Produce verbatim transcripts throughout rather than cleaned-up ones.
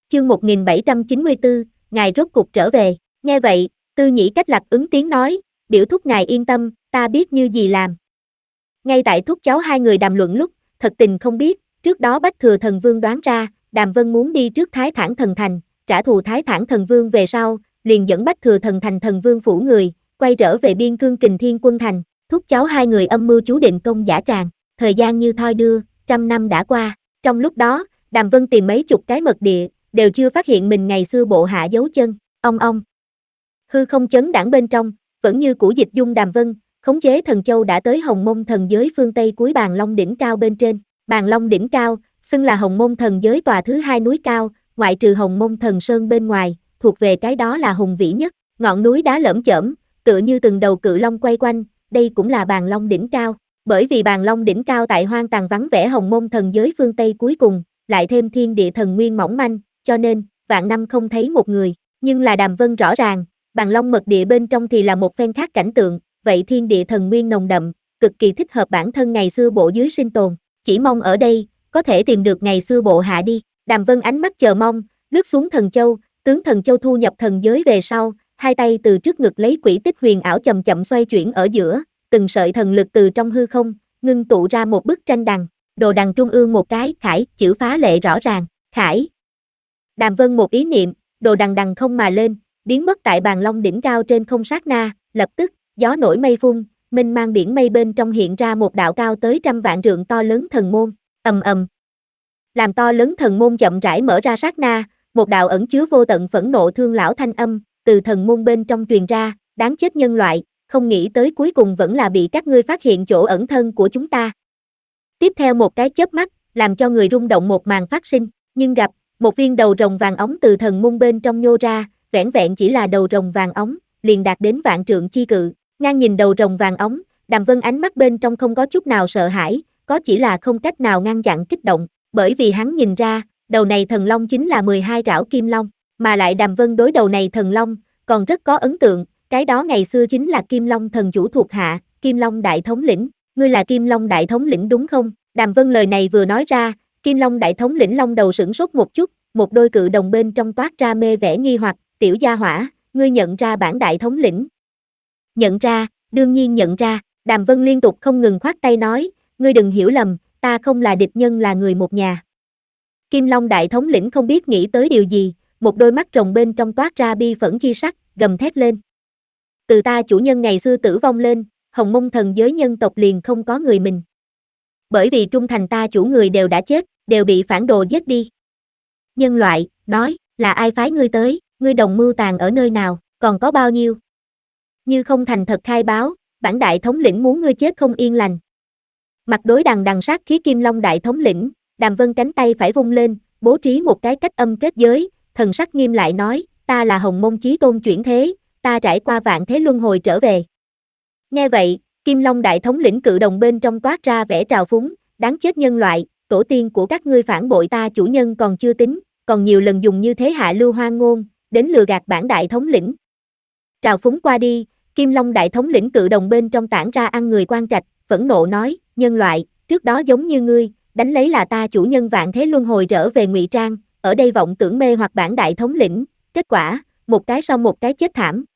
Chương một nghìn bảy trăm chín mươi tư, ngài rốt cục trở về. Nghe vậy, Tư Nhĩ Cách Lạc ứng tiếng nói, biểu thúc ngài yên tâm, ta biết như gì làm. Ngay tại thúc cháu hai người đàm luận lúc, thật tình không biết, trước đó Bách Thừa Thần Vương đoán ra, Đàm Vân muốn đi trước Thái Thản Thần Thành, trả thù Thái Thản Thần Vương về sau, liền dẫn Bách Thừa Thần Thành Thần Vương phủ người, quay trở về biên cương Kình Thiên Quân Thành, thúc cháu hai người âm mưu chú định công giả tràng, thời gian như thoi đưa, trăm năm đã qua, trong lúc đó, Đàm Vân tìm mấy chục cái mật địa, đều chưa phát hiện mình ngày xưa bộ hạ dấu chân, ong ong. Hư không chấn đãng bên trong, vẫn như cũ Dịch Dung Đàm Vân, khống chế thần châu đã tới Hồng Mông thần giới phương Tây cuối Bàn Long đỉnh cao bên trên, Bàn Long đỉnh cao, xưng là Hồng Mông thần giới tòa thứ hai núi cao, ngoại trừ Hồng Mông thần sơn bên ngoài, thuộc về cái đó là hùng vĩ nhất, ngọn núi đá lởm chởm, tựa như từng đầu cự long quay quanh, đây cũng là Bàn Long đỉnh cao, bởi vì Bàn Long đỉnh cao tại hoang tàn vắng vẻ Hồng Mông thần giới phương Tây cuối cùng, lại thêm thiên địa thần nguyên mỏng manh, cho nên, vạn năm không thấy một người, nhưng là Đàm Vân rõ ràng, Bàn Long mật địa bên trong thì là một phen khác cảnh tượng, vậy thiên địa thần nguyên nồng đậm, cực kỳ thích hợp bản thân ngày xưa bộ dưới sinh tồn, chỉ mong ở đây, có thể tìm được ngày xưa bộ hạ đi, Đàm Vân ánh mắt chờ mong, lướt xuống thần châu, tướng thần châu thu nhập thần giới về sau, hai tay từ trước ngực lấy quỷ tích huyền ảo chậm chậm xoay chuyển ở giữa, từng sợi thần lực từ trong hư không, ngưng tụ ra một bức tranh đằng, đồ đằng trung ương một cái, khải, chữ phá lệ rõ ràng, khải. Đàm Vân một ý niệm, đồ đằng đằng không mà lên, biến mất tại Bàn Long đỉnh cao trên không sát na, lập tức, gió nổi mây phun, mênh mang biển mây bên trong hiện ra một đạo cao tới trăm vạn trượng to lớn thần môn, ầm ầm. Làm to lớn thần môn chậm rãi mở ra sát na, một đạo ẩn chứa vô tận phẫn nộ thương lão thanh âm, từ thần môn bên trong truyền ra, đáng chết nhân loại, không nghĩ tới cuối cùng vẫn là bị các ngươi phát hiện chỗ ẩn thân của chúng ta. Tiếp theo một cái chớp mắt, làm cho người rung động một màn phát sinh, nhưng gặp, một viên đầu rồng vàng óng từ thần môn bên trong nhô ra, vẻn vẹn chỉ là đầu rồng vàng óng, liền đạt đến vạn trượng chi cự, ngang nhìn đầu rồng vàng óng, Đàm Vân ánh mắt bên trong không có chút nào sợ hãi, có chỉ là không cách nào ngăn chặn kích động, bởi vì hắn nhìn ra, đầu này thần long chính là mười hai trảo kim long, mà lại Đàm Vân đối đầu này thần long, còn rất có ấn tượng, cái đó ngày xưa chính là Kim Long thần chủ thuộc hạ, Kim Long đại thống lĩnh, ngươi là Kim Long đại thống lĩnh đúng không? Đàm Vân lời này vừa nói ra, Kim Long đại thống lĩnh long đầu sửng sốt một chút, một đôi cự đồng bên trong toát ra mê vẻ nghi hoặc, tiểu gia hỏa, ngươi nhận ra bản đại thống lĩnh? Nhận ra, đương nhiên nhận ra, Đàm Vân liên tục không ngừng khoát tay nói, ngươi đừng hiểu lầm, ta không là địch nhân là người một nhà. Kim Long đại thống lĩnh không biết nghĩ tới điều gì, một đôi mắt rồng bên trong toát ra bi phẫn chi sắc, gầm thét lên. Từ ta chủ nhân ngày xưa tử vong lên, Hồng Mông thần giới nhân tộc liền không có người mình. Bởi vì trung thành ta chủ người đều đã chết, đều bị phản đồ giết đi. Nhân loại, nói, là ai phái ngươi tới, ngươi đồng mưu tàn ở nơi nào, còn có bao nhiêu? Như không thành thật khai báo, bản đại thống lĩnh muốn ngươi chết không yên lành. Mặt đối đằng đằng sát khí Kim Long đại thống lĩnh, Đàm Vân cánh tay phải vung lên, bố trí một cái cách âm kết giới, thần sắc nghiêm lại nói, ta là Hồng Mông chí tôn chuyển thế, ta trải qua vạn thế luân hồi trở về. Nghe vậy, Kim Long đại thống lĩnh cự đồng bên trong toát ra vẻ trào phúng, đáng chết nhân loại, tổ tiên của các ngươi phản bội ta chủ nhân còn chưa tính, còn nhiều lần dùng như thế hạ lưu hoang ngôn, đến lừa gạt bản đại thống lĩnh. Trào phúng qua đi, Kim Long đại thống lĩnh cự đồng bên trong tản ra ăn người quan trạch, phẫn nộ nói, nhân loại, trước đó giống như ngươi, đánh lấy là ta chủ nhân vạn thế luân hồi trở về ngụy trang, ở đây vọng tưởng mê hoặc bản đại thống lĩnh, kết quả, một cái sau một cái chết thảm.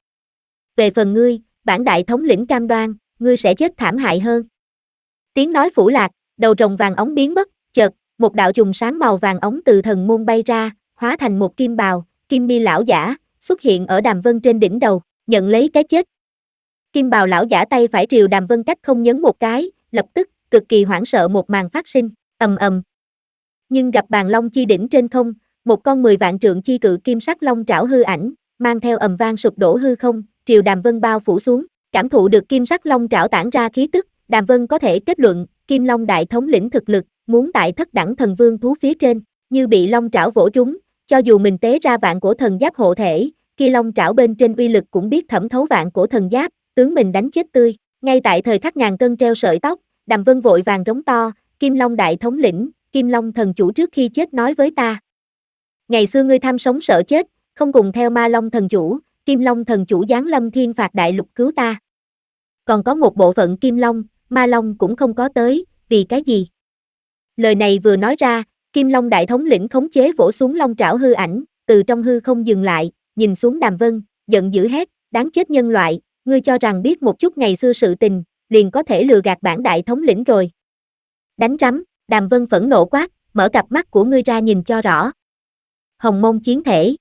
Về phần ngươi, bản đại thống lĩnh cam đoan, ngươi sẽ chết thảm hại hơn. Tiếng nói phủ lạc, đầu rồng vàng ống biến mất, chợt, một đạo trùng sáng màu vàng ống từ thần môn bay ra, hóa thành một kim bào, kim mi lão giả, xuất hiện ở Đàm Vân trên đỉnh đầu, nhận lấy cái chết. Kim bào lão giả tay phải triều Đàm Vân cách không nhấn một cái, lập tức, cực kỳ hoảng sợ một màn phát sinh, ầm ầm. Nhưng gặp Bàn Long chi đỉnh trên không, một con mười vạn trượng chi cự kim sắc long trảo hư ảnh, mang theo ầm vang sụp đổ hư không, triều Đàm Vân bao phủ xuống, cảm thụ được kim sắc long trảo tản ra khí tức, Đàm Vân có thể kết luận, Kim Long đại thống lĩnh thực lực, muốn tại thất đẳng thần vương thú phía trên, như bị long trảo vỗ trúng, cho dù mình tế ra vạn cổ thần giáp hộ thể, kia long trảo bên trên uy lực cũng biết thẩm thấu vạn cổ thần giáp, tướng mình đánh chết tươi. Ngay tại thời khắc ngàn cân treo sợi tóc, Đàm Vân vội vàng rống to, Kim Long đại thống lĩnh, Kim Long thần chủ trước khi chết nói với ta. Ngày xưa ngươi tham sống sợ chết, không cùng theo Ma Long thần chủ, Kim Long thần chủ giáng lâm thiên phạt đại lục cứu ta. Còn có một bộ phận Kim Long, Ma Long cũng không có tới, vì cái gì? Lời này vừa nói ra, Kim Long đại thống lĩnh khống chế vỗ xuống long trảo hư ảnh, từ trong hư không dừng lại, nhìn xuống Đàm Vân, giận dữ hét, đáng chết nhân loại, ngươi cho rằng biết một chút ngày xưa sự tình, liền có thể lừa gạt bản đại thống lĩnh rồi. Đánh rắm, Đàm Vân phẫn nộ quát, mở cặp mắt của ngươi ra nhìn cho rõ. Hồng môn chiến thể.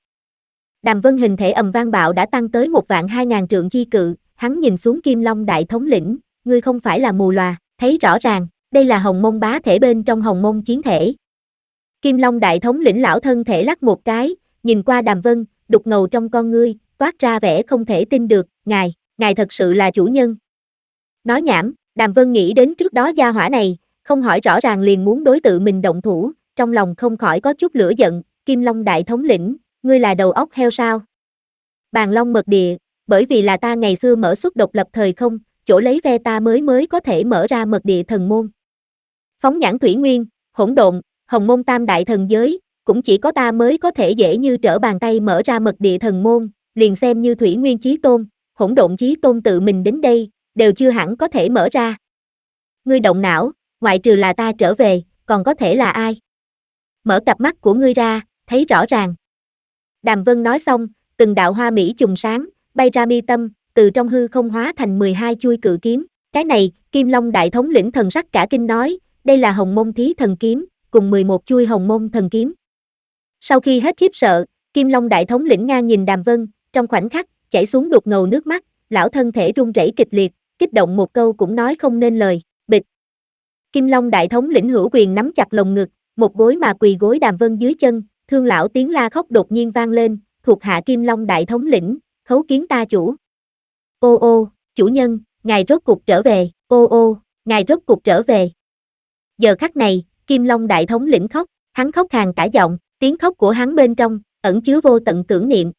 Đàm Vân hình thể ầm vang bạo đã tăng tới một vạn hai ngàn trượng chi cự, hắn nhìn xuống Kim Long đại thống lĩnh, ngươi không phải là mù lòa, thấy rõ ràng, đây là hồng môn bá thể bên trong hồng môn chiến thể. Kim Long đại thống lĩnh lão thân thể lắc một cái, nhìn qua Đàm Vân, đục ngầu trong con ngươi, toát ra vẻ không thể tin được, ngài, ngài thật sự là chủ nhân. Nói nhảm, Đàm Vân nghĩ đến trước đó gia hỏa này, không hỏi rõ ràng liền muốn đối tự mình động thủ, trong lòng không khỏi có chút lửa giận, Kim Long đại thống lĩnh, ngươi là đầu óc heo sao? Bàn long mật địa, bởi vì là ta ngày xưa mở xuất độc lập thời không, chỗ lấy ve ta mới mới có thể mở ra mật địa thần môn. Phóng nhãn thủy nguyên, hỗn độn, hồng môn tam đại thần giới, cũng chỉ có ta mới có thể dễ như trở bàn tay mở ra mật địa thần môn, liền xem như thủy nguyên chí tôn, hỗn độn chí tôn tự mình đến đây, đều chưa hẳn có thể mở ra. Ngươi động não, ngoại trừ là ta trở về, còn có thể là ai? Mở cặp mắt của ngươi ra, thấy rõ ràng. Đàm Vân nói xong, từng đạo hoa mỹ trùng sáng, bay ra mi tâm, từ trong hư không hóa thành mười hai chuôi cự kiếm. Cái này, Kim Long đại thống lĩnh thần sắc cả kinh nói, đây là hồng môn thí thần kiếm, cùng mười một chuôi hồng môn thần kiếm. Sau khi hết khiếp sợ, Kim Long đại thống lĩnh ngang nhìn Đàm Vân, trong khoảnh khắc, chảy xuống đục ngầu nước mắt, lão thân thể run rẩy kịch liệt, kích động một câu cũng nói không nên lời, bịch. Kim Long đại thống lĩnh hữu quyền nắm chặt lồng ngực, một gối mà quỳ gối Đàm Vân dưới chân, thương lão tiếng la khóc đột nhiên vang lên, thuộc hạ Kim Long đại thống lĩnh, khấu kiến ta chủ. Ô ô, chủ nhân, ngài rốt cục trở về, ô ô, ngài rốt cục trở về. Giờ khắc này, Kim Long đại thống lĩnh khóc, hắn khóc khàn cả giọng, tiếng khóc của hắn bên trong, ẩn chứa vô tận tưởng niệm,